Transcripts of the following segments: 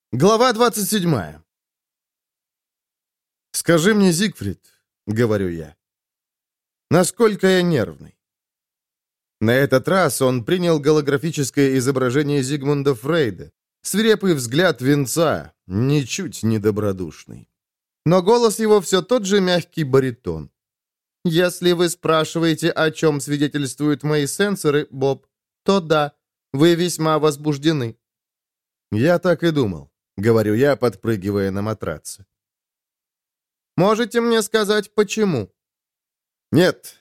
Глава 27. «Скажи мне, Зигфрид, — говорю я, — насколько я нервный?» На этот раз он принял голографическое изображение Зигмунда Фрейда, свирепый взгляд венца, ничуть не добродушный. Но голос его все тот же мягкий баритон. «Если вы спрашиваете, о чем свидетельствуют мои сенсоры, Боб, то да, вы весьма возбуждены». «Я так и думал», — говорю я, подпрыгивая на матраце. «Можете мне сказать, почему?» «Нет».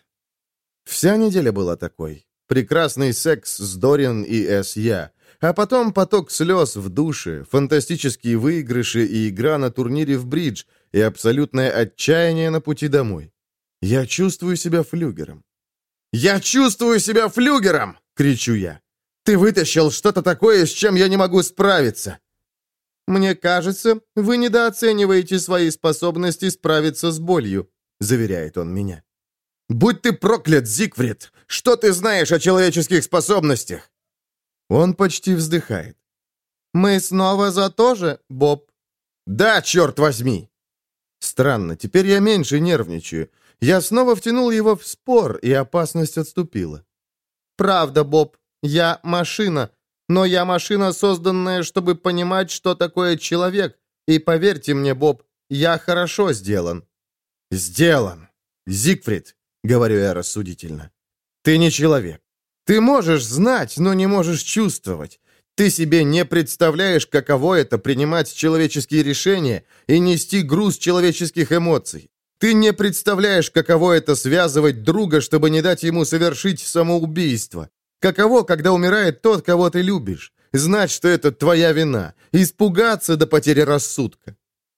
Вся неделя была такой. Прекрасный секс с Дориан и С.Я., а потом поток слез в душе, фантастические выигрыши и игра на турнире в бридж, и абсолютное отчаяние на пути домой. Я чувствую себя флюгером. «Я чувствую себя флюгером!» — кричу я. «Ты вытащил что-то такое, с чем я не могу справиться!» «Мне кажется, вы недооцениваете свои способности справиться с болью», — заверяет он меня. «Будь ты проклят, Зигфрид! Что ты знаешь о человеческих способностях?» Он почти вздыхает. «Мы снова за то же, Боб?» «Да, черт возьми!» Странно, теперь я меньше нервничаю. Я снова втянул его в спор, и опасность отступила. «Правда, Боб, я машина, но я машина, созданная, чтобы понимать, что такое человек, и поверьте мне, Боб, я хорошо сделан». «Сделан! Зигфрид!» — говорю я рассудительно. «Ты не человек. Ты можешь знать, но не можешь чувствовать. Ты себе не представляешь, каково это принимать человеческие решения и нести груз человеческих эмоций. Ты не представляешь, каково это связывать друга, чтобы не дать ему совершить самоубийство. Каково, когда умирает тот, кого ты любишь. Знать, что это твоя вина. Испугаться до потери рассудка».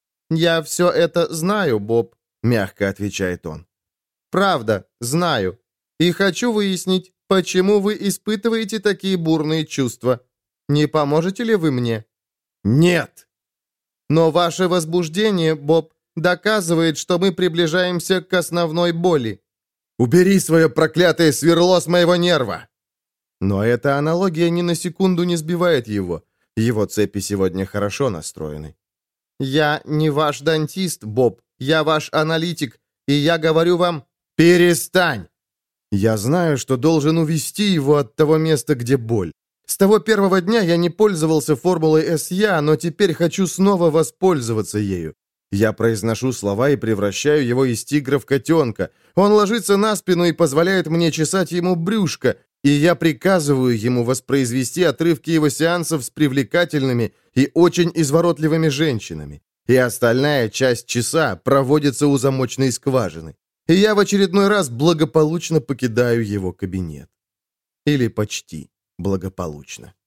«Я все это знаю, Боб», — мягко отвечает он. «Правда, знаю. И хочу выяснить, почему вы испытываете такие бурные чувства. Не поможете ли вы мне?» «Нет!» «Но ваше возбуждение, Боб, доказывает, что мы приближаемся к основной боли». «Убери свое проклятое сверло с моего нерва!» Но эта аналогия ни на секунду не сбивает его. Его цепи сегодня хорошо настроены. «Я не ваш дантист, Боб. Я ваш аналитик. И я говорю вам...» «Перестань!» Я знаю, что должен увести его от того места, где боль. С того первого дня я не пользовался формулой С.Я., но теперь хочу снова воспользоваться ею. Я произношу слова и превращаю его из тигра в котенка. Он ложится на спину и позволяет мне чесать ему брюшко, и я приказываю ему воспроизвести отрывки его сеансов с привлекательными и очень изворотливыми женщинами. И остальная часть часа проводится у замочной скважины. И я в очередной раз благополучно покидаю его кабинет. Или почти благополучно.